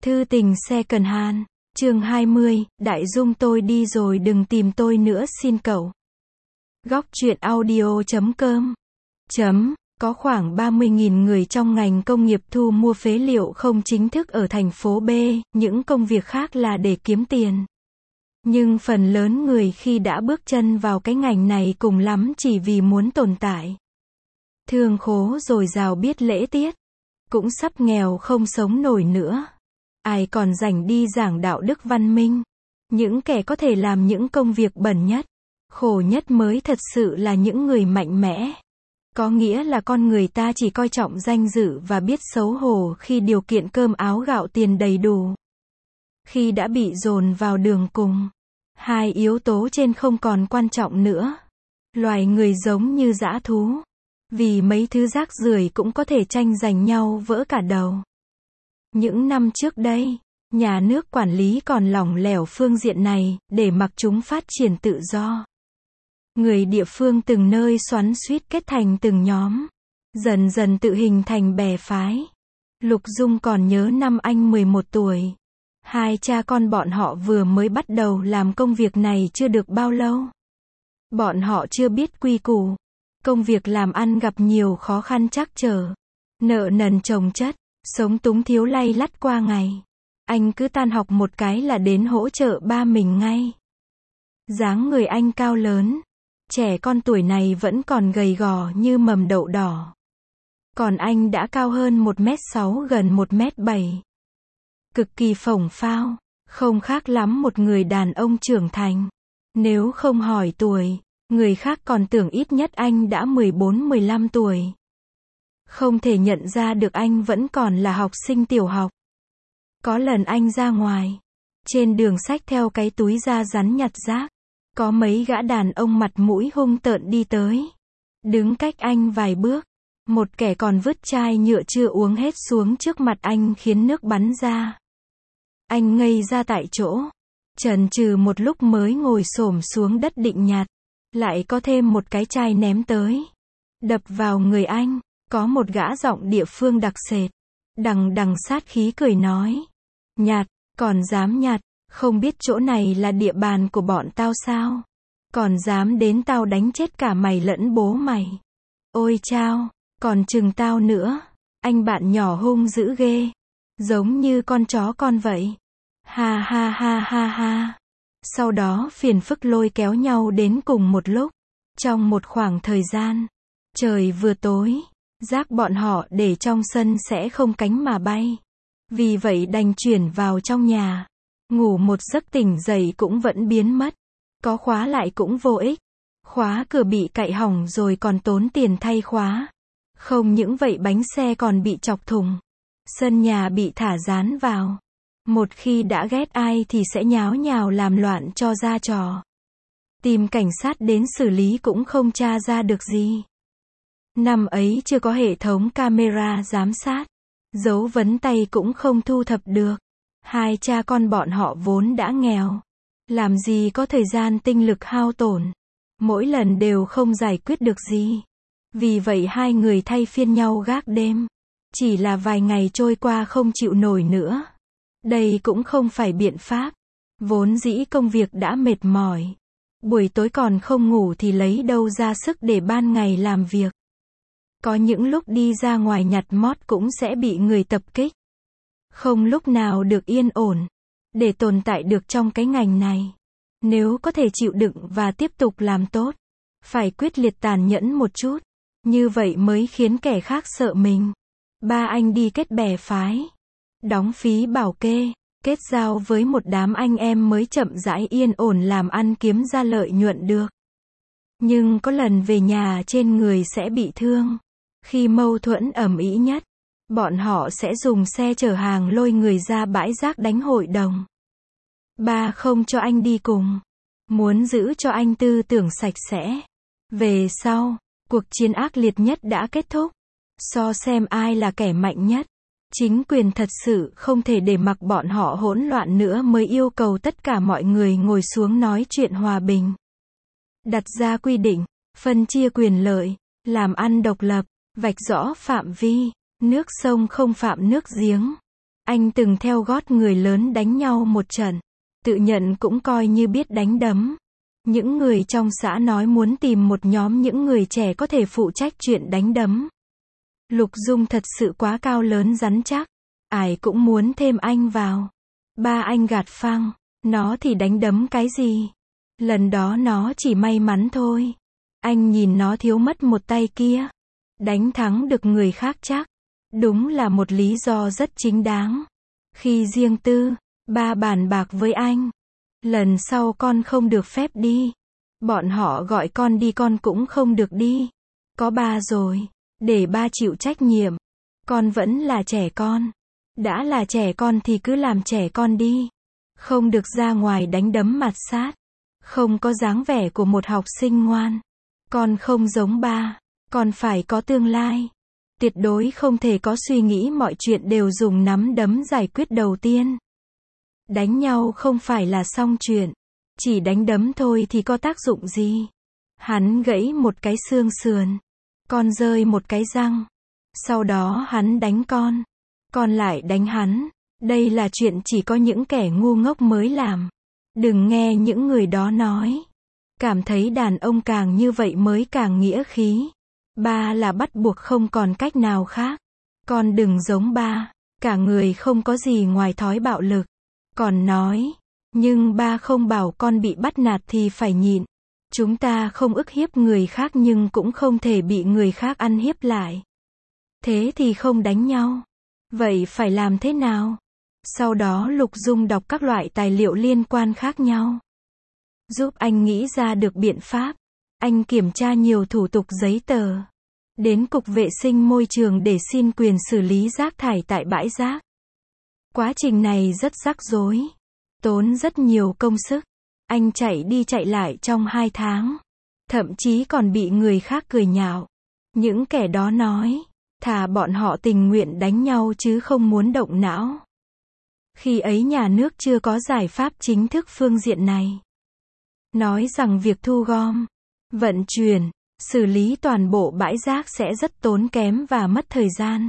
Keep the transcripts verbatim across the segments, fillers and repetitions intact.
Thư tình second hand, chương hai mươi, Đại Dung tôi đi rồi đừng tìm tôi nữa xin cậu. Góc truyện audio chấm com chấm Có khoảng ba mươi nghìn người trong ngành công nghiệp thu mua phế liệu không chính thức ở thành phố B, những công việc khác là để kiếm tiền. Nhưng phần lớn người khi đã bước chân vào cái ngành này cùng lắm chỉ vì muốn tồn tại. Thương khố dồi dào biết lễ tiết, cũng sắp nghèo không sống nổi nữa. Ai còn rảnh đi giảng đạo đức văn minh. Những kẻ có thể làm những công việc bẩn nhất, khổ nhất mới thật sự là những người mạnh mẽ. Có nghĩa là con người ta chỉ coi trọng danh dự và biết xấu hổ khi điều kiện cơm áo gạo tiền đầy đủ. Khi đã bị dồn vào đường cùng, hai yếu tố trên không còn quan trọng nữa. Loài người giống như dã thú. Vì mấy thứ rác rưởi cũng có thể tranh giành nhau vỡ cả đầu. Những năm trước đây, nhà nước quản lý còn lỏng lẻo phương diện này, để mặc chúng phát triển tự do. Người địa phương từng nơi xoắn xuýt kết thành từng nhóm, dần dần tự hình thành bè phái. Lục Dung còn nhớ năm anh mười một tuổi. Hai cha con bọn họ vừa mới bắt đầu làm công việc này chưa được bao lâu. Bọn họ chưa biết quy củ. Công việc làm ăn gặp nhiều khó khăn trắc trở. Nợ nần chồng chất, sống túng thiếu lay lắt qua ngày. Anh cứ tan học một cái là đến hỗ trợ ba mình ngay. Dáng người anh cao lớn. Trẻ con tuổi này vẫn còn gầy gò như mầm đậu đỏ. Còn anh đã cao hơn một mét sáu gần một mét bảy. Cực kỳ phổng phao, không khác lắm một người đàn ông trưởng thành. Nếu không hỏi tuổi, người khác còn tưởng ít nhất anh đã mười bốn mười lăm tuổi. Không thể nhận ra được anh vẫn còn là học sinh tiểu học. Có lần anh ra ngoài, trên đường xách theo cái túi da rắn nhặt rác. Có mấy gã đàn ông mặt mũi hung tợn đi tới. Đứng cách anh vài bước. Một kẻ còn vứt chai nhựa chưa uống hết xuống trước mặt anh khiến nước bắn ra. Anh ngây ra tại chỗ. Chần chừ một lúc mới ngồi xổm xuống đất định nhặt. Lại có thêm một cái chai ném tới. Đập vào người anh. Có một gã giọng địa phương đặc sệt. Đằng đằng sát khí cười nói. Nhặt, còn dám nhặt. Không biết chỗ này là địa bàn của bọn tao sao? Còn dám đến tao đánh chết cả mày lẫn bố mày. Ôi chao, còn chừng tao nữa. Anh bạn nhỏ hung dữ ghê. Giống như con chó con vậy. Ha ha ha ha ha. Sau đó phiền phức lôi kéo nhau đến cùng một lúc. Trong một khoảng thời gian, trời vừa tối, rác bọn họ để trong sân sẽ không cánh mà bay. Vì vậy đành chuyển vào trong nhà. Ngủ một giấc tỉnh dậy cũng vẫn biến mất. Có khóa lại cũng vô ích. Khóa cửa bị cạy hỏng rồi còn tốn tiền thay khóa. Không những vậy bánh xe còn bị chọc thủng. Sân nhà bị thả dán vào. Một khi đã ghét ai thì sẽ nháo nhào làm loạn cho ra trò. Tìm cảnh sát đến xử lý cũng không tra ra được gì. Năm ấy chưa có hệ thống camera giám sát. Dấu vấn tay cũng không thu thập được. Hai cha con bọn họ vốn đã nghèo. Làm gì có thời gian tinh lực hao tổn. Mỗi lần đều không giải quyết được gì. Vì vậy hai người thay phiên nhau gác đêm. Chỉ là vài ngày trôi qua không chịu nổi nữa. Đây cũng không phải biện pháp. Vốn dĩ công việc đã mệt mỏi. Buổi tối còn không ngủ thì lấy đâu ra sức để ban ngày làm việc. Có những lúc đi ra ngoài nhặt mót cũng sẽ bị người tập kích. Không lúc nào được yên ổn. Để tồn tại được trong cái ngành này, nếu có thể chịu đựng và tiếp tục làm tốt, phải quyết liệt tàn nhẫn một chút. Như vậy mới khiến kẻ khác sợ mình. Ba anh đi kết bè phái. Đóng phí bảo kê. Kết giao với một đám anh em mới chậm rãi yên ổn làm ăn kiếm ra lợi nhuận được. Nhưng có lần về nhà trên người sẽ bị thương. Khi mâu thuẫn ầm ĩ nhất, bọn họ sẽ dùng xe chở hàng lôi người ra bãi rác đánh hội đồng. Ba không cho anh đi cùng. Muốn giữ cho anh tư tưởng sạch sẽ. Về sau, cuộc chiến ác liệt nhất đã kết thúc. So xem ai là kẻ mạnh nhất. Chính quyền thật sự không thể để mặc bọn họ hỗn loạn nữa mới yêu cầu tất cả mọi người ngồi xuống nói chuyện hòa bình. Đặt ra quy định, phân chia quyền lợi, làm ăn độc lập, vạch rõ phạm vi. Nước sông không phạm nước giếng. Anh từng theo gót người lớn đánh nhau một trận. Tự nhận cũng coi như biết đánh đấm. Những người trong xã nói muốn tìm một nhóm những người trẻ có thể phụ trách chuyện đánh đấm. Lục Dung thật sự quá cao lớn rắn chắc. Ai cũng muốn thêm anh vào. Ba anh gạt phăng. Nó thì đánh đấm cái gì? Lần đó nó chỉ may mắn thôi. Anh nhìn nó thiếu mất một tay kia. Đánh thắng được người khác chắc. Đúng là một lý do rất chính đáng. Khi riêng tư, ba bàn bạc với anh. Lần sau con không được phép đi. Bọn họ gọi con đi con cũng không được đi. Có ba rồi. Để ba chịu trách nhiệm. Con vẫn là trẻ con. Đã là trẻ con thì cứ làm trẻ con đi. Không được ra ngoài đánh đấm mặt sát. Không có dáng vẻ của một học sinh ngoan. Con không giống ba. Con phải có tương lai. Tuyệt đối không thể có suy nghĩ mọi chuyện đều dùng nắm đấm giải quyết đầu tiên. Đánh nhau không phải là xong chuyện. Chỉ đánh đấm thôi thì có tác dụng gì? Hắn gãy một cái xương sườn. Con rơi một cái răng. Sau đó hắn đánh con. Con lại đánh hắn. Đây là chuyện chỉ có những kẻ ngu ngốc mới làm. Đừng nghe những người đó nói. Cảm thấy đàn ông càng như vậy mới càng nghĩa khí. Ba là bắt buộc không còn cách nào khác. Con đừng giống ba. Cả người không có gì ngoài thói bạo lực. Còn nói. Nhưng ba không bảo con bị bắt nạt thì phải nhịn. Chúng ta không ức hiếp người khác nhưng cũng không thể bị người khác ăn hiếp lại. Thế thì không đánh nhau. Vậy phải làm thế nào? Sau đó Lục Dung đọc các loại tài liệu liên quan khác nhau. Giúp anh nghĩ ra được biện pháp. Anh kiểm tra nhiều thủ tục giấy tờ. Đến Cục Vệ sinh Môi trường để xin quyền xử lý rác thải tại bãi rác. Quá trình này rất rắc rối. Tốn rất nhiều công sức. Anh chạy đi chạy lại trong hai tháng. Thậm chí còn bị người khác cười nhạo. Những kẻ đó nói. Thà bọn họ tình nguyện đánh nhau chứ không muốn động não. Khi ấy nhà nước chưa có giải pháp chính thức phương diện này. Nói rằng việc thu gom, vận chuyển, xử lý toàn bộ bãi rác sẽ rất tốn kém và mất thời gian.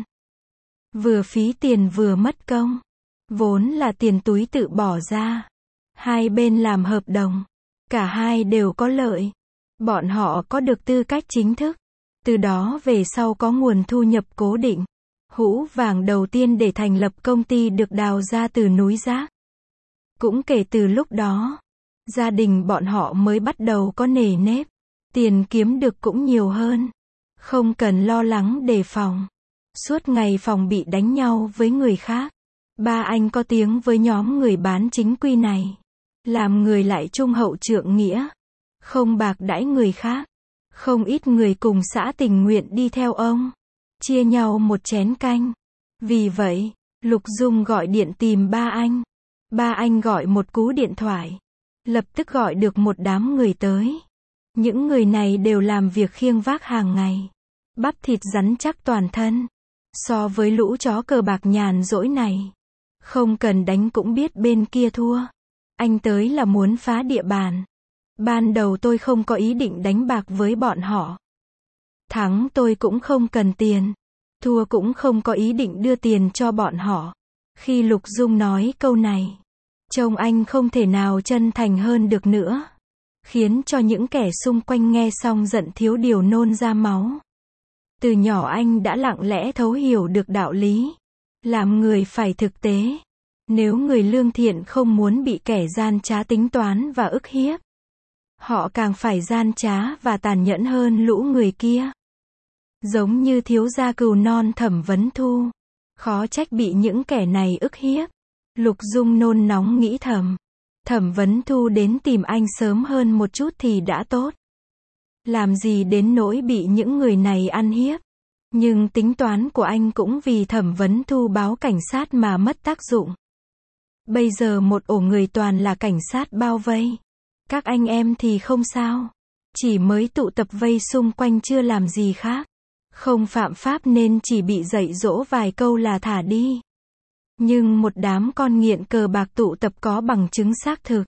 Vừa phí tiền vừa mất công. Vốn là tiền túi tự bỏ ra. Hai bên làm hợp đồng. Cả hai đều có lợi. Bọn họ có được tư cách chính thức. Từ đó về sau có nguồn thu nhập cố định. Hũ vàng đầu tiên để thành lập công ty được đào ra từ núi rác. Cũng kể từ lúc đó, gia đình bọn họ mới bắt đầu có nề nếp. Tiền kiếm được cũng nhiều hơn. Không cần lo lắng đề phòng. Suốt ngày phòng bị đánh nhau với người khác. Ba anh có tiếng với nhóm người bán chính quy này. Làm người lại trung hậu trượng nghĩa. Không bạc đãi người khác. Không ít người cùng xã tình nguyện đi theo ông. Chia nhau một chén canh. Vì vậy, Lục Dung gọi điện tìm ba anh. Ba anh gọi một cú điện thoại. Lập tức gọi được một đám người tới. Những người này đều làm việc khiêng vác hàng ngày. Bắp thịt rắn chắc toàn thân. So với lũ chó cờ bạc nhàn rỗi này. Không cần đánh cũng biết bên kia thua. Anh tới là muốn phá địa bàn. Ban đầu tôi không có ý định đánh bạc với bọn họ. Thắng tôi cũng không cần tiền. Thua cũng không có ý định đưa tiền cho bọn họ. Khi Lục Dung nói câu này, trông anh không thể nào chân thành hơn được nữa. Khiến cho những kẻ xung quanh nghe xong giận thiếu điều nôn ra máu. Từ nhỏ anh đã lặng lẽ thấu hiểu được đạo lý. Làm người phải thực tế. Nếu người lương thiện không muốn bị kẻ gian trá tính toán và ức hiếp, họ càng phải gian trá và tàn nhẫn hơn lũ người kia. Giống như thiếu gia Cừu Non Thẩm Vấn Thu. Khó trách bị những kẻ này ức hiếp. Lục Dung nôn nóng nghĩ thầm. Thẩm Vấn Thu đến tìm anh sớm hơn một chút thì đã tốt. Làm gì đến nỗi bị những người này ăn hiếp. Nhưng tính toán của anh cũng vì Thẩm Vấn Thu báo cảnh sát mà mất tác dụng. Bây giờ một ổ người toàn là cảnh sát bao vây. Các anh em thì không sao. Chỉ mới tụ tập vây xung quanh chưa làm gì khác. Không phạm pháp nên chỉ bị dạy dỗ vài câu là thả đi. Nhưng một đám con nghiện cờ bạc tụ tập có bằng chứng xác thực.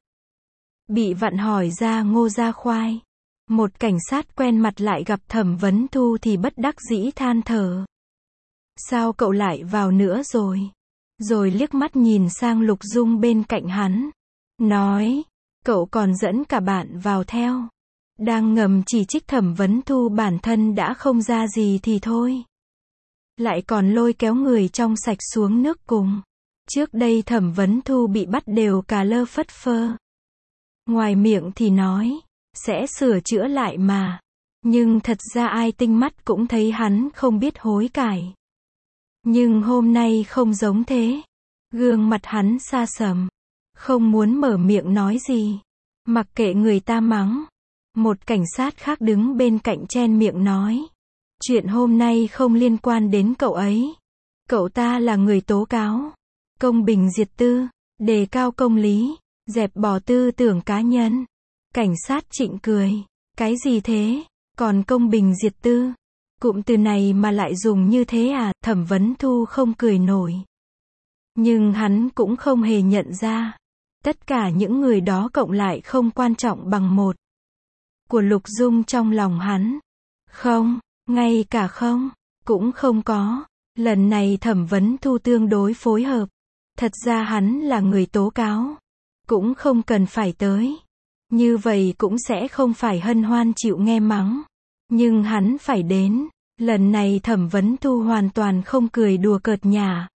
Bị vặn hỏi ra ngô ra khoai. Một cảnh sát quen mặt lại gặp Thẩm Vấn Thu thì bất đắc dĩ than thở. Sao cậu lại vào nữa rồi? rồi liếc mắt nhìn sang Lục Dung bên cạnh hắn. Nói, cậu còn dẫn cả bạn vào theo. Đang ngầm chỉ trích Thẩm Vấn Thu bản thân đã không ra gì thì thôi. Lại còn lôi kéo người trong sạch xuống nước cùng. Trước đây Thẩm Vấn Thu bị bắt đều cà lơ phất phơ. Ngoài miệng thì nói, sẽ sửa chữa lại mà. Nhưng thật ra ai tinh mắt cũng thấy hắn không biết hối cải. Nhưng hôm nay không giống thế. Gương mặt hắn xa sầm. Không muốn mở miệng nói gì. Mặc kệ người ta mắng. Một cảnh sát khác đứng bên cạnh chen miệng nói. Chuyện hôm nay không liên quan đến cậu ấy. Cậu ta là người tố cáo. Công bình diệt tư. Đề cao công lý. Dẹp bỏ tư tưởng cá nhân. Cảnh sát Trịnh cười. Cái gì thế? Còn công bình diệt tư? Cụm từ này mà lại dùng như thế à? Thẩm Vấn Thu không cười nổi. Nhưng hắn cũng không hề nhận ra. Tất cả những người đó cộng lại không quan trọng bằng một. Của Lục Dung trong lòng hắn. Không, ngay cả không, cũng không có. Lần này Thẩm Vấn Thu tương đối phối hợp. Thật ra hắn là người tố cáo. Cũng không cần phải tới. Như vậy cũng sẽ không phải hân hoan chịu nghe mắng. Nhưng hắn phải đến. Lần này Thẩm Vấn Thu hoàn toàn không cười đùa cợt nhả.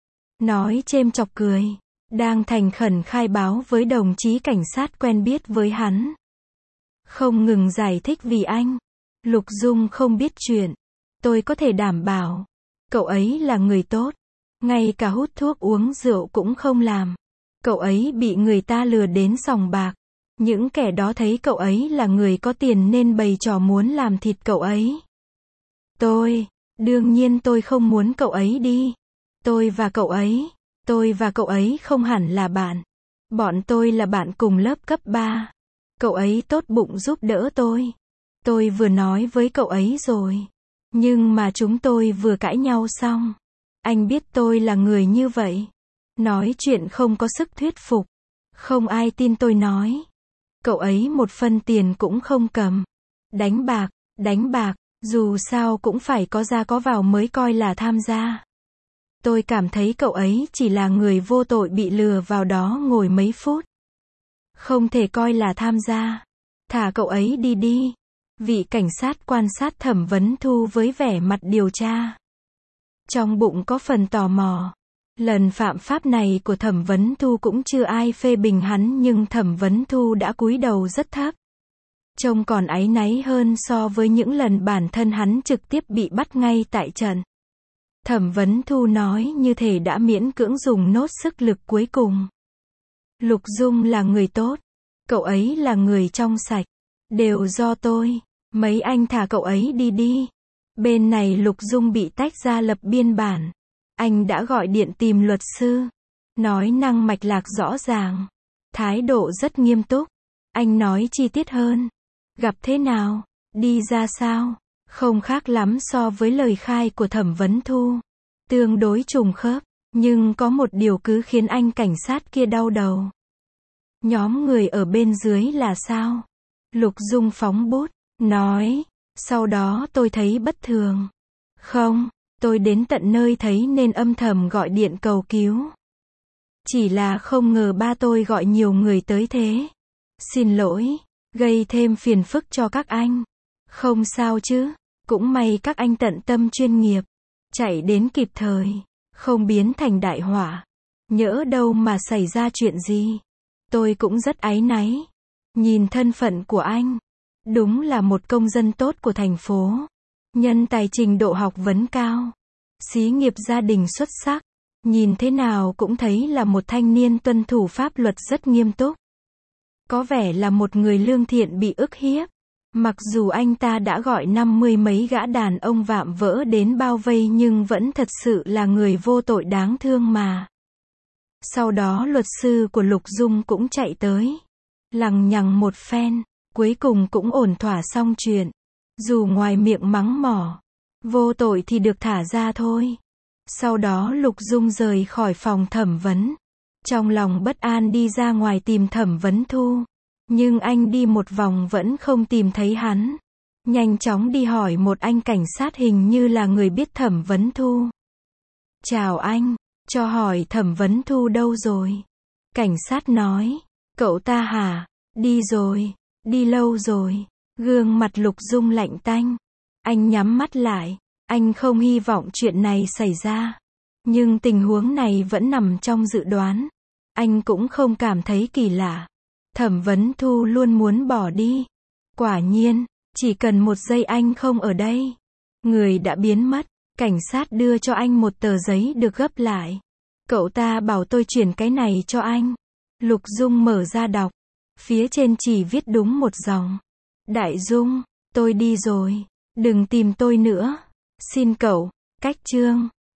Nói chêm chọc cười. Đang thành khẩn khai báo với đồng chí cảnh sát quen biết với hắn. Không ngừng giải thích vì anh. Lục Dung không biết chuyện. Tôi có thể đảm bảo. Cậu ấy là người tốt. Ngay cả hút thuốc uống rượu cũng không làm. Cậu ấy bị người ta lừa đến sòng bạc. Những kẻ đó thấy cậu ấy là người có tiền nên bày trò muốn làm thịt cậu ấy. Tôi, đương nhiên tôi không muốn cậu ấy đi. Tôi và cậu ấy, tôi và cậu ấy không hẳn là bạn. Bọn tôi là bạn cùng lớp cấp ba. Cậu ấy tốt bụng giúp đỡ tôi. Tôi vừa nói với cậu ấy rồi. Nhưng mà chúng tôi vừa cãi nhau xong. Anh biết tôi là người như vậy. Nói chuyện không có sức thuyết phục. Không ai tin tôi nói. Cậu ấy một phân tiền cũng không cầm. Đánh bạc, đánh bạc, dù sao cũng phải có ra có vào mới coi là tham gia. Tôi cảm thấy cậu ấy chỉ là người vô tội bị lừa vào đó ngồi mấy phút. Không thể coi là tham gia. Thả cậu ấy đi đi. Vị cảnh sát quan sát Thẩm Vấn Thu với vẻ mặt điều tra. Trong bụng có phần tò mò. Lần phạm pháp này của Thẩm Vấn Thu cũng chưa ai phê bình hắn nhưng Thẩm Vấn Thu đã cúi đầu rất thấp. Trông còn áy náy hơn so với những lần bản thân hắn trực tiếp bị bắt ngay tại trận. Thẩm Vấn Thu nói như thể đã miễn cưỡng dùng nốt sức lực cuối cùng. Lục Dung là người tốt. Cậu ấy là người trong sạch. Đều do tôi. Mấy anh thả cậu ấy đi đi. Bên này Lục Dung bị tách ra lập biên bản. Anh đã gọi điện tìm luật sư. Nói năng mạch lạc rõ ràng. Thái độ rất nghiêm túc. Anh nói chi tiết hơn. Gặp thế nào? Đi ra sao? Không khác lắm so với lời khai của Thẩm Vấn Thu. Tương đối trùng khớp. Nhưng có một điều cứ khiến anh cảnh sát kia đau đầu. Nhóm người ở bên dưới là sao? Lục Dung phóng bút. Nói. Sau đó tôi thấy bất thường. Không. Tôi đến tận nơi thấy nên âm thầm gọi điện cầu cứu. Chỉ là không ngờ ba tôi gọi nhiều người tới thế. Xin lỗi. Gây thêm phiền phức cho các anh. Không sao chứ. Cũng may các anh tận tâm chuyên nghiệp. Chạy đến kịp thời. Không biến thành đại họa. Nhỡ đâu mà xảy ra chuyện gì. Tôi cũng rất áy náy. Nhìn thân phận của anh. Đúng là một công dân tốt của thành phố. Nhân tài trình độ học vấn cao. Xí nghiệp gia đình xuất sắc. Nhìn thế nào cũng thấy là một thanh niên tuân thủ pháp luật rất nghiêm túc. Có vẻ là một người lương thiện bị ức hiếp. Mặc dù anh ta đã gọi năm mươi mấy gã đàn ông vạm vỡ đến bao vây nhưng vẫn thật sự là người vô tội đáng thương mà. Sau đó luật sư của Lục Dung cũng chạy tới. Lằng nhằng một phen. Cuối cùng cũng ổn thỏa xong chuyện. Dù ngoài miệng mắng mỏ. Vô tội thì được thả ra thôi. Sau đó Lục Dung rời khỏi phòng thẩm vấn. Trong lòng bất an đi ra ngoài tìm Thẩm Vấn Thu. Nhưng anh đi một vòng vẫn không tìm thấy hắn. Nhanh chóng đi hỏi một anh cảnh sát hình như là người biết Thẩm Vấn Thu. Chào anh. Cho hỏi Thẩm Vấn Thu đâu rồi? Cảnh sát nói, cậu ta hả? Đi rồi, đi lâu rồi. Gương mặt Lục Dung lạnh tanh. Anh nhắm mắt lại. Anh không hy vọng chuyện này xảy ra. Nhưng tình huống này vẫn nằm trong dự đoán. Anh cũng không cảm thấy kỳ lạ. Thẩm Vấn Thu luôn muốn bỏ đi. Quả nhiên, chỉ cần một giây anh không ở đây, người đã biến mất. Cảnh sát đưa cho anh một tờ giấy được gấp lại. Cậu ta bảo tôi chuyển cái này cho anh. Lục Dung mở ra đọc. Phía trên chỉ viết đúng một dòng. Đại Dung, tôi đi rồi. Đừng tìm tôi nữa. Xin cậu, cách chương.